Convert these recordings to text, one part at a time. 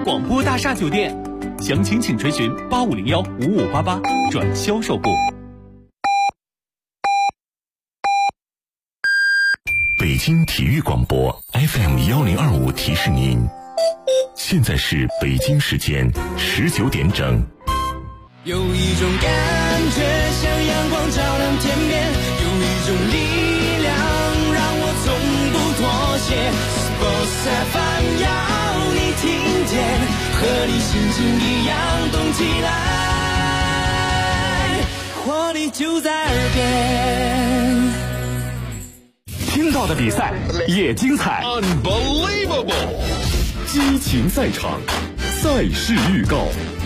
广播大厦酒店，详情请垂询85015588转销售部。 北京体育广播 FM1025提示您，现在是北京时间19点整。 有一种感觉像阳光照亮天边，有一种力量让我从不妥协。Sports FM 要你听见，和你心情一样动起来，活力就在耳边。 听到的比赛也精彩 Unbelievable， 激情赛场，赛事预告。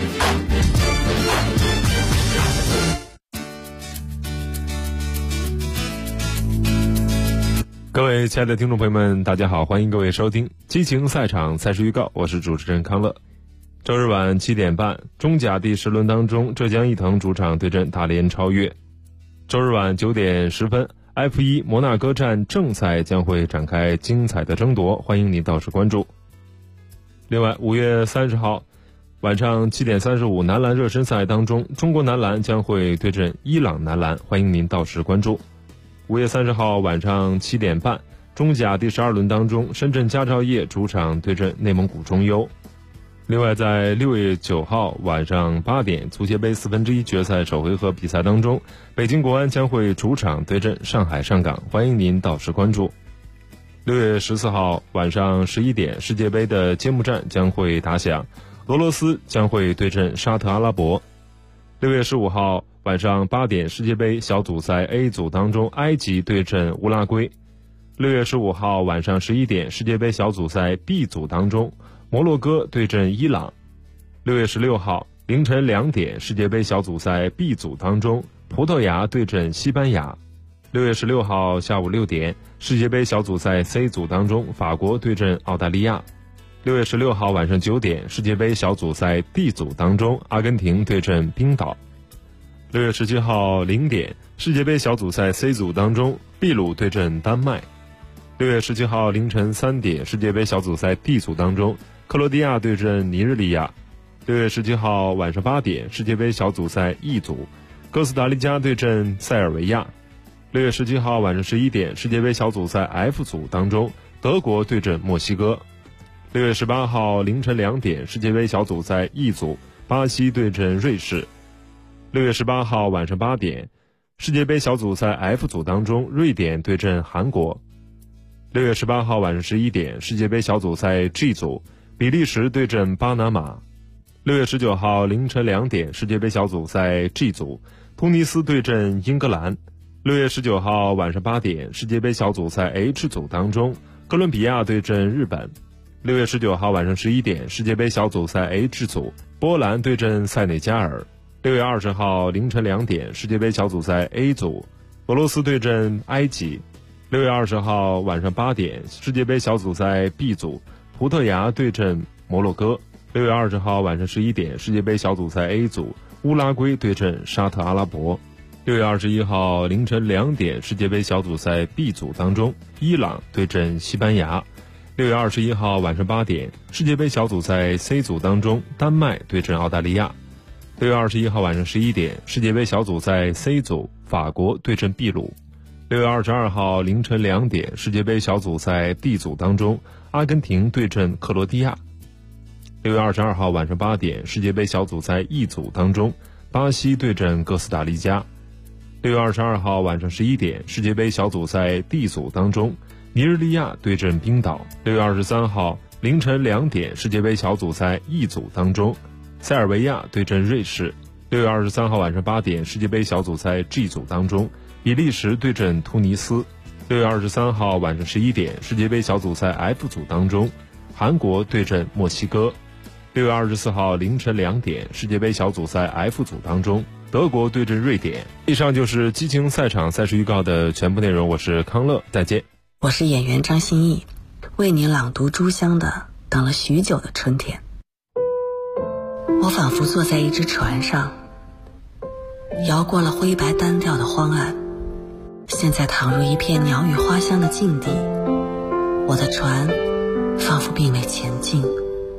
各位亲爱的听众朋友们，大家好，欢迎各位收听激情赛场赛事预告，我是主持人康乐。周日晚7点半，中甲第10轮当中，浙江毅腾主场对阵大连超越。周日晚9点10分，F1 摩纳哥站正赛将会展开精彩的争夺，欢迎您到时关注。另外，5月30号晚上7点35男篮热身赛当中，中国男篮将会对阵伊朗男篮，欢迎您到时关注。5月30号晚上7点半，中甲第12轮当中，深圳佳兆业主场对阵内蒙古中优。另外，在6月9号晚上8点，足协杯1/4决赛首回合比赛当中，北京国安将会主场对阵上海上港，欢迎您到时关注。6月14号晚上11点，世界杯的揭幕战将会打响，俄罗斯将会对阵沙特阿拉伯。6月15号晚上8点，世界杯小组赛 A 组当中，埃及对阵乌拉圭。6月15号晚上11点，世界杯小组赛 B 组当中，摩洛哥对阵伊朗。6月16号凌晨2点，世界杯小组赛 B 组当中，葡萄牙对阵西班牙。6月16号下午6点，世界杯小组赛 C 组当中，法国对阵澳大利亚。6月16号晚上9点，世界杯小组赛 D 组当中，阿根廷对阵冰岛。6月17号0点，世界杯小组赛 C 组当中，秘鲁对阵丹麦。6月17号凌晨3点，世界杯小组赛 D 组当中，克罗地亚对阵尼日利亚。6月17号晚上8点，世界杯小组赛 E 组，哥斯达黎加对阵塞尔维亚。6月17号晚上11点，世界杯小组赛 F 组当中，德国对阵墨西哥。6月18号凌晨2点，世界杯小组赛 E 组，巴西对阵瑞士。6月18号晚上8点，世界杯小组赛 F 组当中，瑞典对阵韩国。6月18号晚上11点，世界杯小组赛 G 组，比利时对阵巴拿马。6月19号凌晨2点，世界杯小组赛 G 组，突尼斯对阵英格兰。6月19号晚上8点，世界杯小组赛 H 组当中，哥伦比亚对阵日本。6月19号晚上11点，世界杯小组赛 H 组，波兰对阵塞内加尔。6月20号凌晨2点，世界杯小组赛 A 组，俄罗斯对阵埃及。6月20号晚上8点，世界杯小组赛 B 组，葡萄牙对阵摩洛哥。6月20号晚上11点，世界杯小组赛 A 组，乌拉圭对阵沙特阿拉伯。6月21号凌晨2点，世界杯小组赛 B 组当中，伊朗对阵西班牙。6月21号晚上8点，世界杯小组赛 C 组当中，丹麦对阵澳大利亚。6月21号晚上11点，世界杯小组赛 C 组，法国对阵秘鲁。6月22号凌晨2点，世界杯小组赛 D 组当中，阿根廷对阵克罗地亚。6月22号晚上8点，世界杯小组赛 E 组当中，巴西对阵哥斯达黎加。6月22号晚上11点，世界杯小组赛 D 组当中，尼日利亚对阵冰岛。6月23号凌晨2点，世界杯小组赛 E 组当中，塞尔维亚对阵瑞士。6月23号晚上8点，世界杯小组赛 G 组当中，比利时对阵突尼斯。6月23号晚上11点，世界杯小组赛 F 组当中，韩国对阵墨西哥。6月24号凌晨2点，世界杯小组赛 F 组当中，德国对阵瑞典。以上就是激情赛场赛事预告的全部内容，我是康乐，再见。 我是演员张歆艺，为你朗读朱湘的《等了许久的春天》。我仿佛坐在一只船上，摇过了灰白单调的荒岸，现在躺入一片鸟语花香的境地，我的船仿佛并未前进，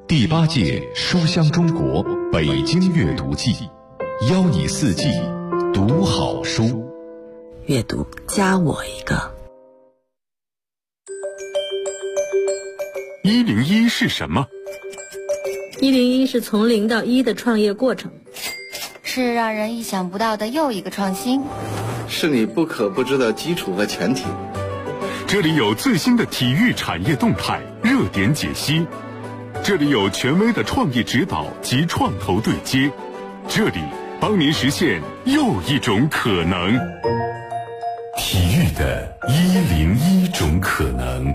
第8届书香中国北京阅读季，邀你4季读好书。 阅读加我一个。 101是什么 ？101是从0到1的创业过程， 是让人意想不到的又一个创新， 是你不可不知的基础和前提。 这里有最新的体育产业动态热点解析，这里有权威的创业指导及创投对接，这里帮您实现又一种可能。体育的101种可能。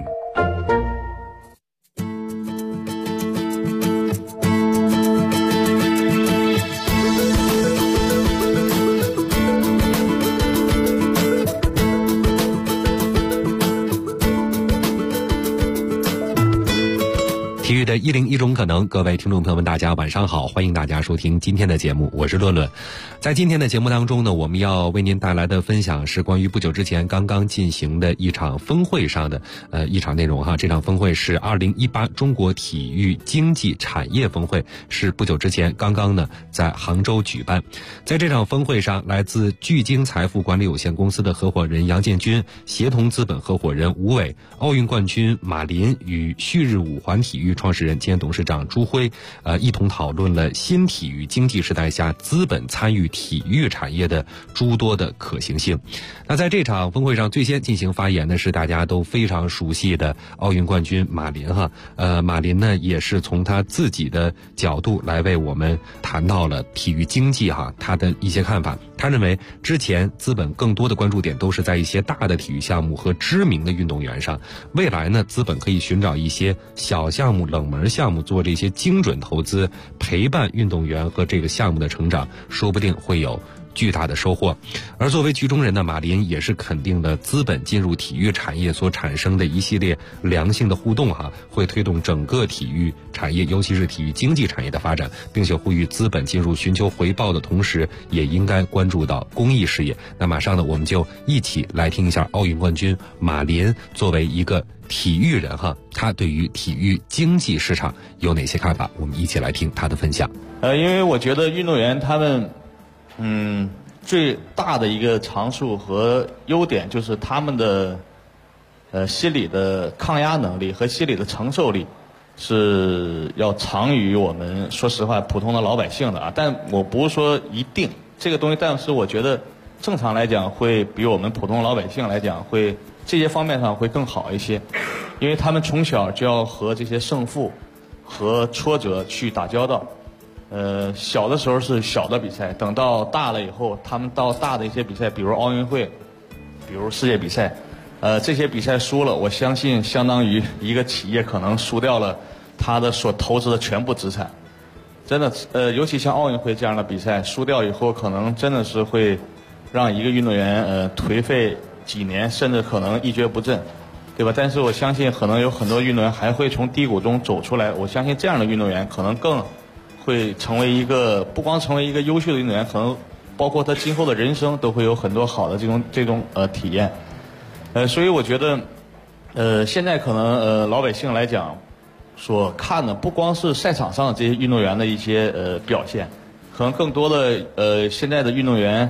体育的101种可能，各位听众朋友们大家晚上好，欢迎大家收听今天的节目，我是论论。在今天的节目当中呢，我们要为您带来的分享是关于不久之前刚刚进行的一场峰会上的一场内容哈。这场峰会是2018中国体育经济产业峰会，是不久之前刚刚呢在杭州举办。在这场峰会上，来自聚晶财富管理有限公司的合伙人杨建军、协同资本合伙人吴伟、奥运冠军马林与旭日五环体育创始人兼董事长朱辉一同讨论了新体育经济时代下资本参与体育产业的诸多的可行性。那在这场峰会上最先进行发言的是大家都非常熟悉的奥运冠军马林哈。马林呢也是从他自己的角度来为我们谈到了体育经济哈，他的一些看法。他认为之前资本更多的关注点都是在一些大的体育项目和知名的运动员上，未来呢资本可以寻找一些小项目冷门项目做这些精准投资，陪伴运动员和这个项目的成长，说不定会有巨大的收获。而作为局中人的马林也是肯定了资本进入体育产业所产生的一系列良性的互动哈，会推动整个体育产业，尤其是体育经济产业的发展，并且呼吁资本进入寻求回报的同时，也应该关注到公益事业。那马上呢，我们就一起来听一下奥运冠军马林作为一个体育人哈，他对于体育经济市场有哪些看法？我们一起来听他的分享。 因为我觉得运动员他们最大的一个长处和优点就是他们的心理的抗压能力和心理的承受力是要长于我们说实话普通的老百姓的啊。但我不是说一定这个东西，但是我觉得正常来讲会比我们普通老百姓来讲会这些方面上会更好一些，因为他们从小就要和这些胜负和挫折去打交道。小的时候是小的比赛，等到大了以后，他们到大的一些比赛，比如奥运会，比如世界比赛，这些比赛输了，我相信相当于一个企业可能输掉了他的所投资的全部资产。真的，尤其像奥运会这样的比赛，输掉以后，可能真的是会让一个运动员颓废几年，甚至可能一蹶不振，对吧？但是我相信可能有很多运动员还会从低谷中走出来。我相信这样的运动员可能更会成为一个，不光成为一个优秀的运动员，可能包括他今后的人生都会有很多好的这种体验。所以我觉得现在可能老百姓来讲所看的不光是赛场上的这些运动员的一些表现，可能更多的现在的运动员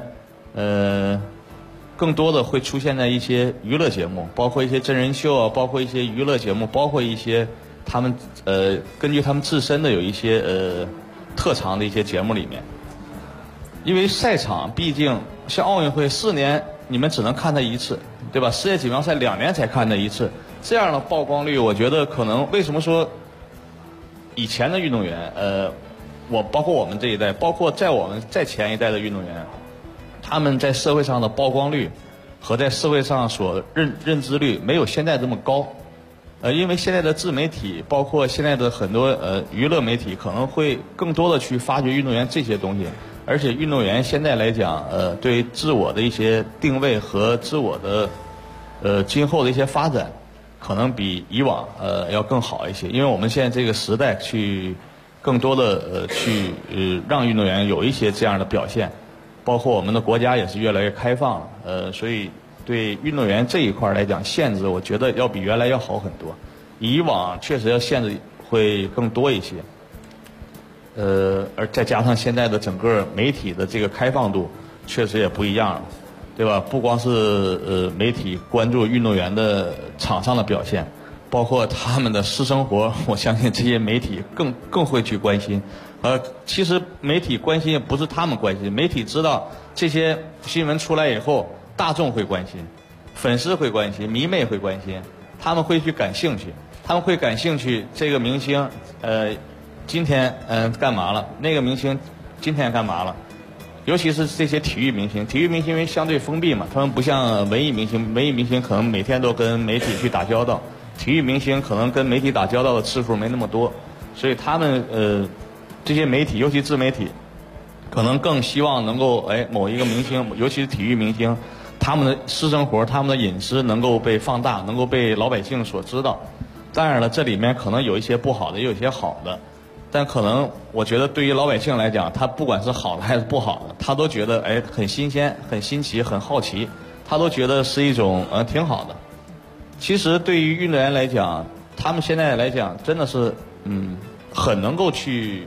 更多的会出现在一些娱乐节目，包括一些真人秀啊，包括一些娱乐节目，包括一些他们根据他们自身的有一些特长的一些节目里面。因为赛场毕竟像奥运会4年你们只能看它一次，对吧？世界锦标赛2年才看它一次，这样的曝光率，我觉得可能为什么说以前的运动员包括我们这一代，包括在我们再前一代的运动员，他们在社会上的曝光率和在社会上所认知率没有现在这么高。因为现在的自媒体，包括现在的很多娱乐媒体，可能会更多的去发掘运动员这些东西。而且运动员现在来讲，对自我的一些定位和自我的今后的一些发展，可能比以往要更好一些。因为我们现在这个时代去更多的去让运动员有一些这样的表现，包括我们的国家也是越来越开放了，所以对运动员这一块来讲，限制我觉得要比原来要好很多。以往确实要限制会更多一些。 而再加上现在的整个媒体的这个开放度，确实也不一样了，对吧？不光是媒体关注运动员的场上的表现，包括他们的私生活，我相信这些媒体更会去关心。其实媒体关心也不是他们关心，媒体知道这些新闻出来以后，大众会关心，粉丝会关心，迷妹会关心，他们会去感兴趣，他们会感兴趣这个明星今天干嘛了，那个明星今天干嘛了。尤其是这些体育明星因为相对封闭嘛，他们不像文艺明星可能每天都跟媒体去打交道，体育明星可能跟媒体打交道的次数没那么多，所以他们这些媒体，尤其自媒体，可能更希望能够某一个明星，尤其是体育明星，他们的私生活、他们的隐私能够被放大，能够被老百姓所知道。当然了，这里面可能有一些不好的，也有一些好的。但可能我觉得对于老百姓来讲，他不管是好的还是不好的，他都觉得很新鲜、很新奇、很好奇，他都觉得是一种挺好的。其实对于运动员来讲，他们现在来讲真的是很能够去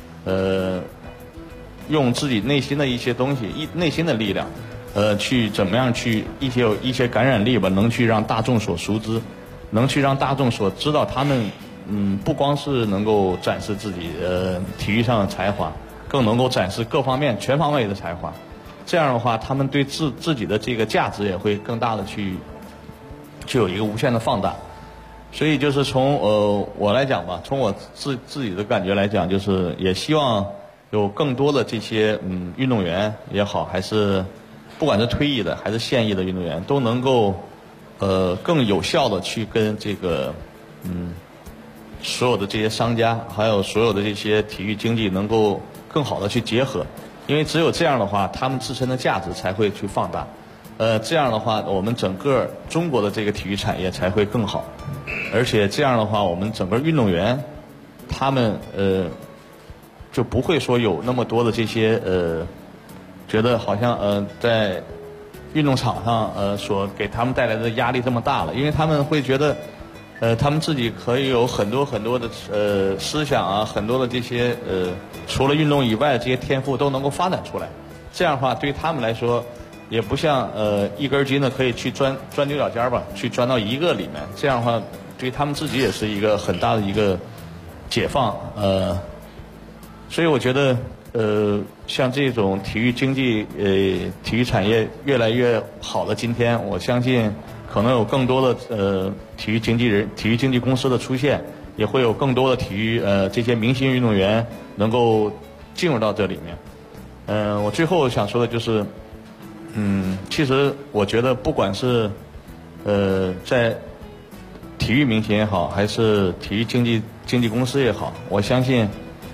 用自己内心的一些东西、内心的力量，去怎么样去有一些感染力吧，能去让大众所熟知，能去让大众所知道他们。不光是能够展示自己体育上的才华，更能够展示各方面全方位的才华。这样的话，他们对自己的这个价值也会更大的去有一个无限的放大。所以就是从我来讲吧，从我自己的感觉来讲，就是也希望有更多的这些运动员也好，还是不管是退役的还是现役的运动员，都能够更有效的去跟这个所有的这些商家，还有所有的这些体育经济能够更好的去结合，因为只有这样的话，他们自身的价值才会去放大。这样的话，我们整个中国的这个体育产业才会更好，而且这样的话，我们整个运动员，他们就不会说有那么多的这些觉得好像在运动场上所给他们带来的压力这么大了，因为他们会觉得。他们自己可以有很多很多的思想啊，很多的这些除了运动以外的这些天赋都能够发展出来。这样的话，对于他们来说，也不像一根筋的可以去钻牛角尖吧，去钻到一个里面。这样的话，对于他们自己也是一个很大的一个解放。所以我觉得像这种体育经济体育产业越来越好的今天，我相信。可能有更多的体育经纪公司的出现，也会有更多的体育这些明星运动员能够进入到这里面。我最后想说的就是，其实我觉得不管是在体育明星也好，还是体育经纪公司也好，我相信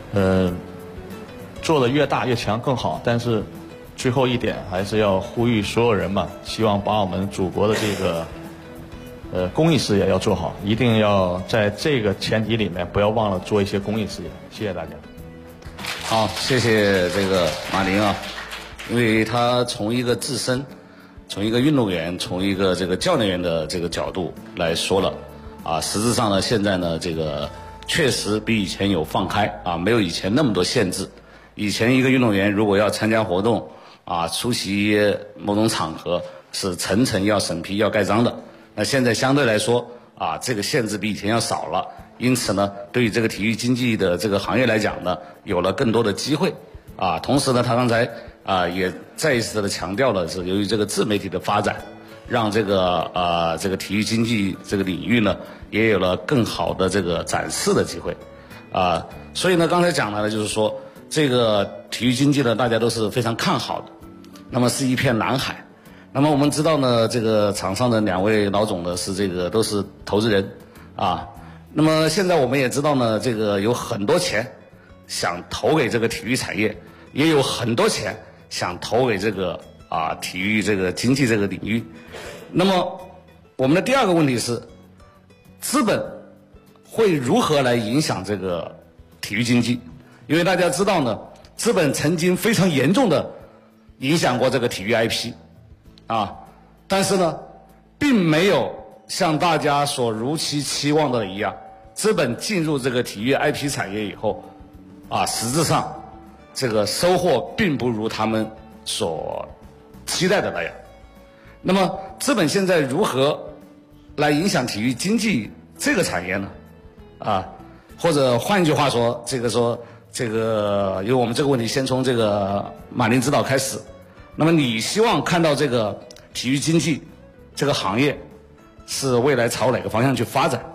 做得越大越强更好，但是。最后一点还是要呼吁所有人吧，希望把我们祖国的这个公益事业要做好，一定要在这个前提里面不要忘了做一些公益事业。谢谢大家。 好，谢谢这个马林啊，因为他从一个自身，从一个运动员，从一个这个教练员的这个角度来说了啊，实质上呢，现在呢这个确实比以前有放开啊，没有以前那么多限制。以前一个运动员如果要参加活动。出席某种场合是层层要审批要盖章的，那现在相对来说这个限制比以前要少了，因此呢，对于这个体育经济的这个行业来讲呢，有了更多的机会同时呢，他刚才也再一次的强调了，是由于这个自媒体的发展，让这个体育经济这个领域呢，也有了更好的这个展示的机会所以呢，刚才讲了呢，就是说这个体育经济呢，大家都是非常看好的。那么是一片蓝海。那么我们知道呢，这个场上的两位老总呢是这个都是投资人那么现在我们也知道呢，这个有很多钱想投给这个体育产业，也有很多钱想投给这个体育这个经济这个领域。那么我们的第二个问题是，资本会如何来影响这个体育经济？因为大家知道呢，资本曾经非常严重的影响过这个体育 IP 但是呢，并没有像大家所如期期望的一样，资本进入这个体育 IP 产业以后， 实质上这个收获并不如他们所期待的那样。那么资本现在如何来影响体育经济这个产业呢？或者换一句话说，因为我们这个问题先从这个马林指导开始。那么你希望看到这个体育经济这个行业是未来朝哪个方向去发展？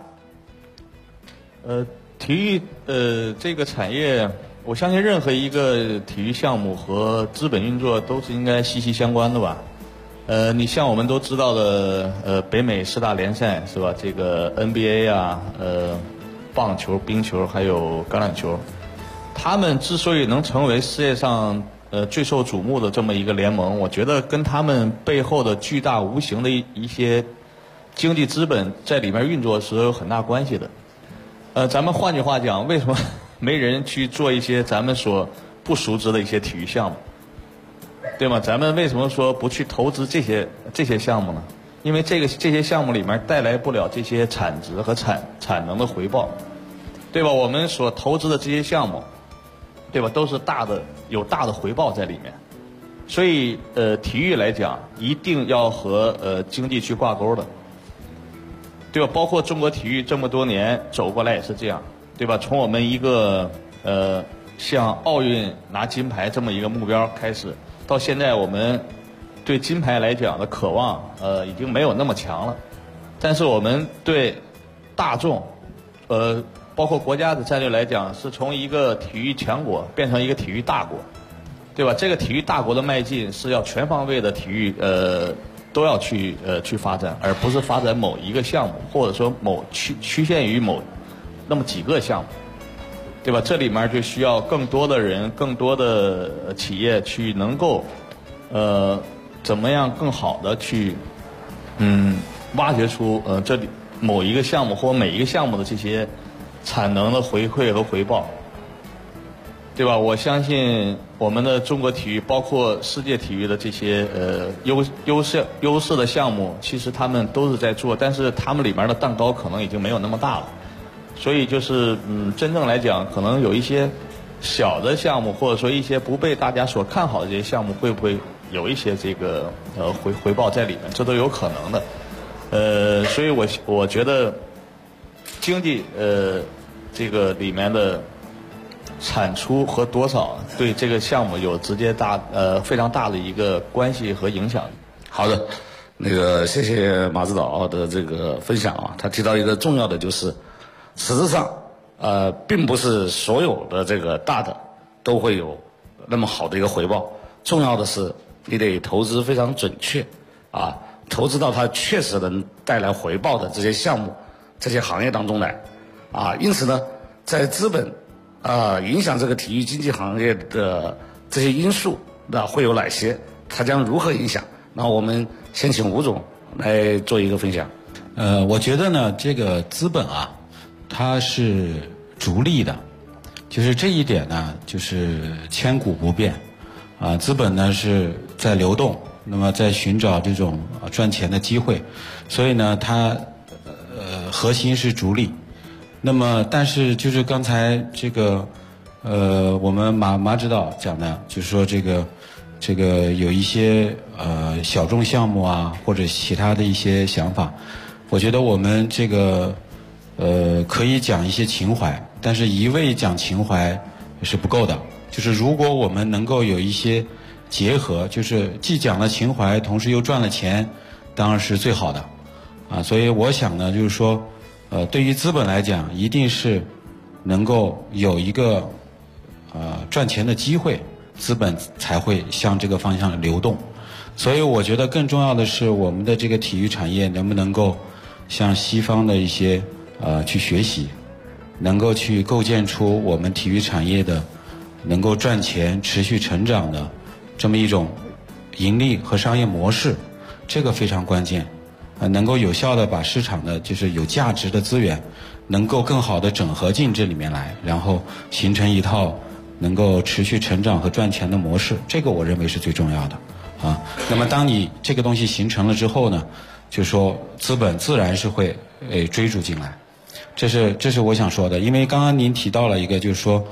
体育这个产业，我相信任何一个体育项目和资本运作都是应该息息相关的吧。你像我们都知道的北美4大联赛是吧？这个 NBA 啊，棒球、冰球还有橄榄球，他们之所以能成为世界上最受瞩目的这么一个联盟，我觉得跟他们背后的巨大无形的一些经济资本在里面运作是有很大关系的。咱们换句话讲，为什么没人去做一些咱们所不熟知的一些体育项目？对吗？咱们为什么说不去投资这些项目呢？因为这些项目里面带来不了这些产值和产能的回报，对吧？我们所投资的这些项目，对吧，都是有大的回报在里面。所以体育来讲，一定要和经济去挂钩的，对吧？包括中国体育这么多年走过来也是这样，对吧？从我们一个像奥运拿金牌这么一个目标开始，到现在我们对金牌来讲的渴望已经没有那么强了，但是我们对大众包括国家的战略来讲，是从一个体育强国变成一个体育大国，对吧？这个体育大国的迈进是要全方位的体育都要去发展，而不是发展某一个项目，或者说局限于那么几个项目，对吧？这里面就需要更多的人、更多的企业去能够怎么样更好的去挖掘出这里某一个项目或每一个项目的这些产能的回馈和回报，对吧？我相信我们的中国体育，包括世界体育的这些优势的项目，其实他们都是在做，但是他们里面的蛋糕可能已经没有那么大了。所以就是真正来讲，可能有一些小的项目，或者说一些不被大家所看好的这些项目，会不会有一些这个回报在里面？这都有可能的。所以我觉得经济这个里面的产出和多少对这个项目有直接非常大的一个关系和影响。 好的，谢谢马指导的这个分享啊，他提到一个重要的就是，实质上并不是所有的这个大的都会有那么好的一个回报，重要的是你得投资非常准确投资到它确实能带来回报的这些项目、这些行业当中来因此呢，在资本影响这个体育经济行业的这些因素，那会有哪些？它将如何影响？那我们先请吴总来做一个分享。 我觉得呢，这个资本它是逐利的，就是这一点呢，就是千古不变资本呢是在流动，那么在寻找这种赚钱的机会，所以呢，它核心是逐利。那么，但是就是刚才这个我们马指导讲的，就是说这个有一些小众项目或者其他的一些想法，我觉得我们这个可以讲一些情怀，但是一味讲情怀是不够的。就是如果我们能够有一些结合，就是既讲了情怀，同时又赚了钱，当然是最好的所以我想呢，就是说对于资本来讲，一定是能够有一个赚钱的机会，资本才会向这个方向流动。所以我觉得更重要的是，我们的这个体育产业能不能够向西方的一些去学习，能够去构建出我们体育产业的能够赚钱、持续成长的这么一种盈利和商业模式，这个非常关键。能够有效的把市场的就是有价值的资源能够更好的整合进这里面来，然后形成一套能够持续成长和赚钱的模式，这个我认为是最重要的那么当你这个东西形成了之后呢，就是说资本自然是会追逐进来，这是我想说的。因为刚刚您提到了一个，就是说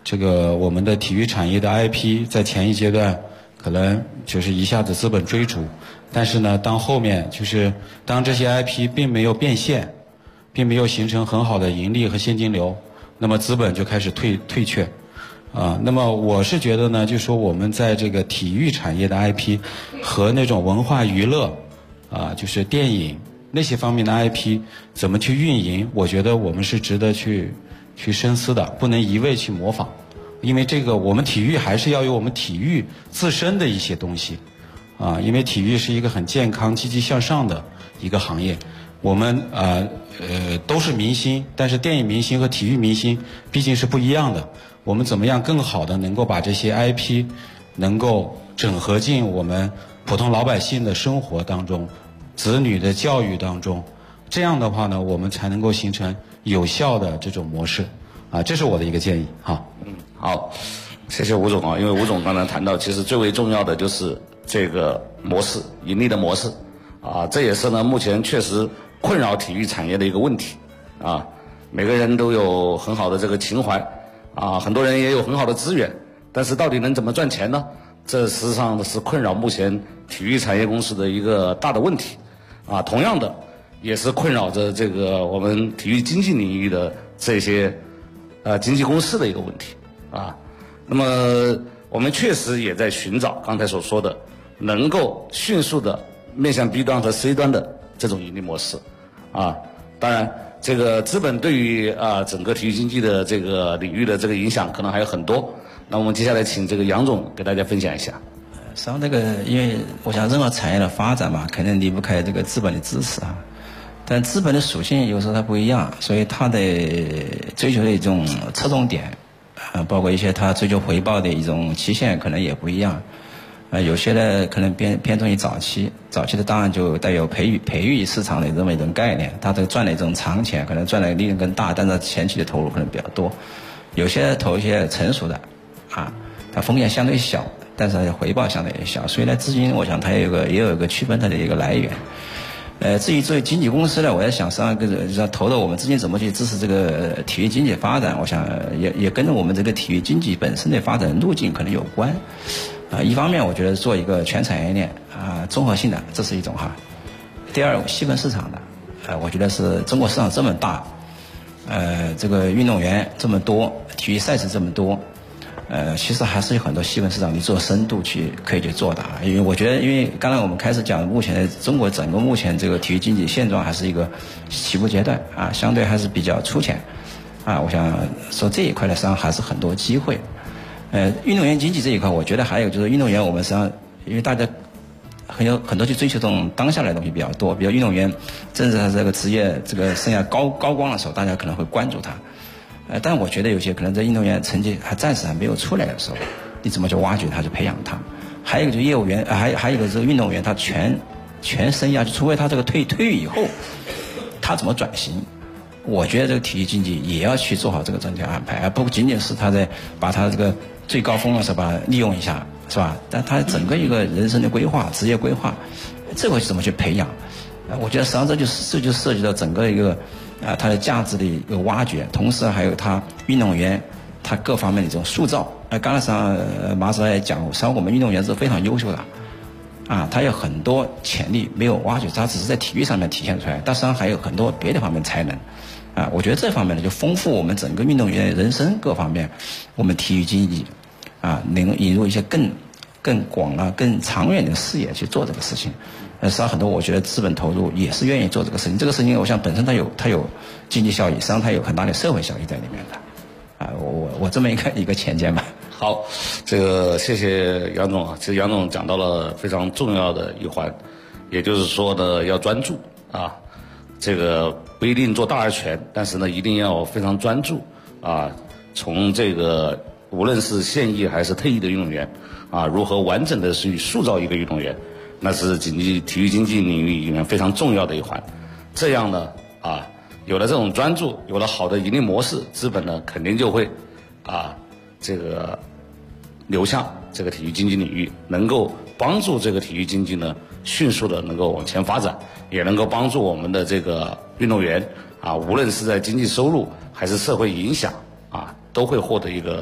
这个我们的体育产业的 IP 在前一阶段可能就是一下子资本追逐，但是呢，当后面就是当这些 IP 并没有变现，并没有形成很好的盈利和现金流，那么资本就开始退却。那么我是觉得呢，就是说我们在这个体育产业的 IP 和那种文化娱乐就是电影那些方面的 IP 怎么去运营，我觉得我们是值得去深思的，不能一味去模仿。因为这个我们体育还是要有我们体育自身的一些东西因为体育是一个很健康积极向上的一个行业。我们都是明星，但是电影明星和体育明星毕竟是不一样的。我们怎么样更好的能够把这些 IP 能够整合进我们普通老百姓的生活当中，子女的教育当中，这样的话呢，我们才能够形成有效的这种模式这是我的一个建议好，谢谢吴总因为吴总刚才谈到，其实最为重要的就是这个模式，盈利的模式这也是呢目前确实困扰体育产业的一个问题每个人都有很好的这个情怀很多人也有很好的资源，但是到底能怎么赚钱呢？这实际上是困扰目前体育产业公司的一个大的问题同样的也是困扰着这个我们体育经济领域的这些经纪公司的一个问题那么我们确实也在寻找刚才所说的能够迅速的面向 B 端和 C 端的这种盈利模式当然这个资本对于整个体育经济的这个领域的这个影响可能还有很多。那我们接下来请这个杨总给大家分享一下。 实际上这个因为我想任何产业的发展嘛，肯定离不开这个资本的支持但资本的属性有时候它不一样，所以它的追求的一种侧重点包括一些它追求回报的一种期限可能也不一样有些呢可能偏重于早期的当然就带有培育市场的这么一种概念，它这个赚的一种长钱，可能赚的利润更大，但是前期的投入可能比较多。有些投一些成熟的它风险相对小，但是它的回报相对也小，所以呢资金我想它也有一个区分它的一个来源。至于作为经纪公司呢，我在想实际上投的我们资金怎么去支持这个体育经济发展，我想也跟着我们这个体育经济本身的发展路径可能有关。一方面我觉得做一个全产业链综合性的，这是一种第二细分市场的我觉得是中国市场这么大这个运动员这么多，体育赛事这么多其实还是有很多细分市场你做深度可以去做的因为我觉得因为刚才我们开始讲目前中国整个目前这个体育经济现状还是一个起步阶段相对还是比较粗浅我想说这一块呢实际上还是很多机会运动员经济这一块，我觉得还有就是运动员，我们实际上因为大家很多去追求这种当下的东西比较多，比如运动员正是他这个职业这个生涯高光的时候，大家可能会关注他。但我觉得有些可能在运动员成绩暂时还没有出来的时候，你怎么去挖掘他，去培养他？还有一个就业务员，还有一个这个运动员，他全生涯，除非他这个退役以后，他怎么转型？我觉得这个体育经济也要去做好这个整体安排，而不仅仅是他在把他这个最高峰的时候把它利用一下，是吧？但他整个一个人生的规划、职业规划，这个怎么去培养？我觉得实际上这就涉及到整个一个它的价值的一个挖掘，同时还有他运动员他各方面的一种塑造。刚才马指导也讲过，实际上我们运动员是非常优秀的。他有很多潜力没有挖掘，他只是在体育上面体现出来，但实际上还有很多别的方面才能。我觉得这方面呢，就丰富我们整个运动员人生各方面，我们体育经济能引入一些更广更长远的视野去做这个事情。实际上很多我觉得资本投入也是愿意做这个事情。这个事情我想本身它有经济效益，实际上它有很大的社会效益在里面的。我这么一个浅见吧。 好，这个谢谢杨总其实杨总讲到了非常重要的一环，也就是说呢，要专注这个不一定做大而全，但是呢，一定要非常专注从这个无论是现役还是退役的运动员如何完整的去塑造一个运动员，那是体育经济领域里面非常重要的一环。这样呢有了这种专注，有了好的盈利模式，资本呢肯定就会这个流向这个体育经济领域，能够帮助这个体育经济呢迅速的能够往前发展，也能够帮助我们的这个运动员无论是在经济收入还是社会影响都会获得一个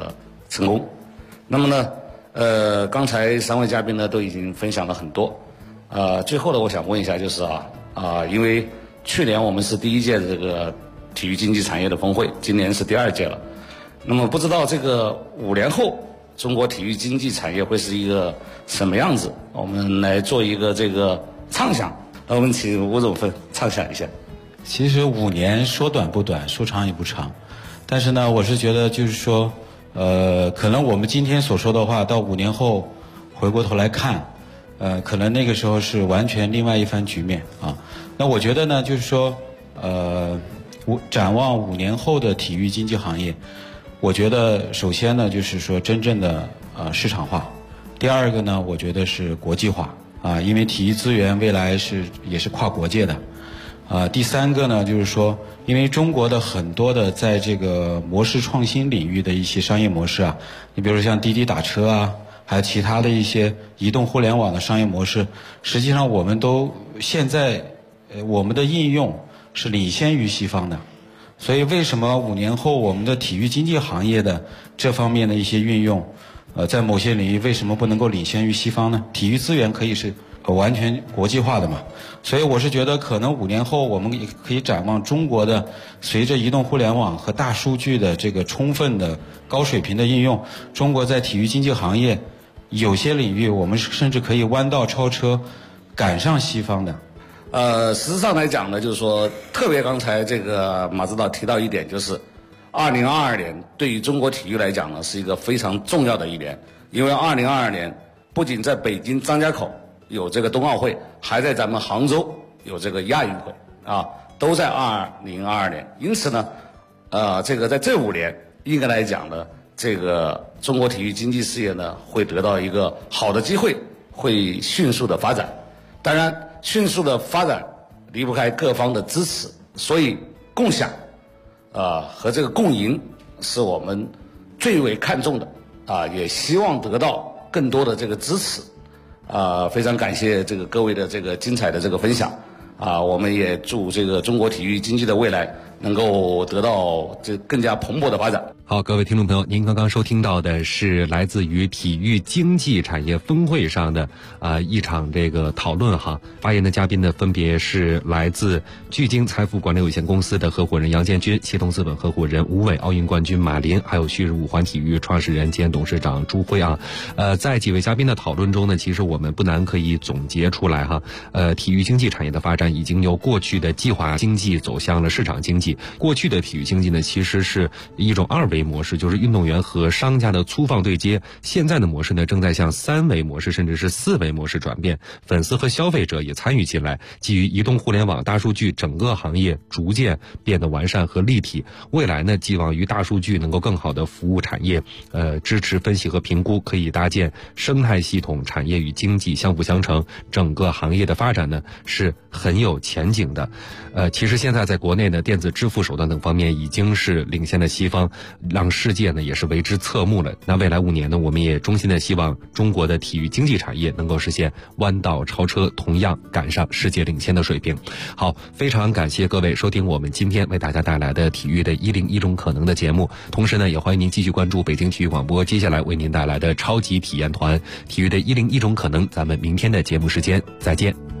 成功。那么呢，刚才3位嘉宾呢都已经分享了很多，最后呢，我想问一下，就是因为去年我们是第1届的这个体育经济产业的峰会，今年是第2届了。那么不知道这个5年后中国体育经济产业会是一个什么样子？我们来做一个这个畅想。我们请吴总分畅想一下。 其实5年说短不短，说长也不长，但是呢，我是觉得就是说，可能我们今天所说的话，到5年后回过头来看，可能那个时候是完全另外一番局面啊。那我觉得呢，就是说，展望5年后的体育经济行业，我觉得首先呢，就是说真正的市场化；第二个呢，我觉得是国际化啊，因为体育资源未来也是跨国界的。第三个呢，就是说，因为中国的很多的在这个模式创新领域的一些商业模式啊，你比如像滴滴打车啊，还有其他的一些移动互联网的商业模式，实际上我们都现在我们的应用是领先于西方的。所以为什么5年后我们的体育经济行业的这方面的一些运用，在某些领域为什么不能够领先于西方呢？体育资源可以是完全国际化的嘛。所以我是觉得可能5年后我们也可以展望中国的随着移动互联网和大数据的这个充分的高水平的应用，中国在体育经济行业有些领域我们甚至可以弯道超车，赶上西方的。 实质上来讲呢，就是说，特别刚才这个马指导提到一点，就是2022年对于中国体育来讲呢，是一个非常重要的一年，因为2022年不仅在北京张家口有这个冬奥会，还在咱们杭州有这个亚运会啊，都在2022年。因此呢，这个在这5年应该来讲呢，这个中国体育经济事业呢会得到一个好的机会，会迅速的发展。当然，迅速的发展离不开各方的支持，所以共享和这个共赢是我们最为看重的也希望得到更多的这个支持非常感谢这个各位的这个精彩的这个分享我们也祝这个中国体育经济的未来能够得到这更加蓬勃的发展。 好，各位听众朋友，您刚刚收听到的是来自于体育经济产业峰会上的一场这个讨论哈。发言的嘉宾呢，分别是来自聚晶财富管理有限公司的合伙人杨建军、协同资本合伙人吴伟、奥运冠军马林，还有旭日五环体育创始人兼董事长朱辉啊。在几位嘉宾的讨论中呢，其实我们不难可以总结出来哈。体育经济产业的发展已经由过去的计划经济走向了市场经济。过去的体育经济呢，其实是一种2维模式，就是运动员和商家的粗放对接。现在的模式呢，正在向3维模式甚至是4维模式转变，粉丝和消费者也参与进来。基于移动互联网、大数据，整个行业逐渐变得完善和立体。未来呢，寄望于大数据能够更好的服务产业，支持分析和评估，可以搭建生态系统，产业与经济相辅相成。整个行业的发展呢，是很有前景的。其实现在在国内呢，电子支付手段等方面已经是领先的西方，让世界呢也是为之侧目了。那未来5年呢，我们也衷心的希望中国的体育经济产业能够实现弯道超车，同样赶上世界领先的水平。好，非常感谢各位收听我们今天为大家带来的体育的101种可能的节目。同时呢，也欢迎您继续关注北京体育广播接下来为您带来的超级体验团体育的101种可能。咱们明天的节目时间再见。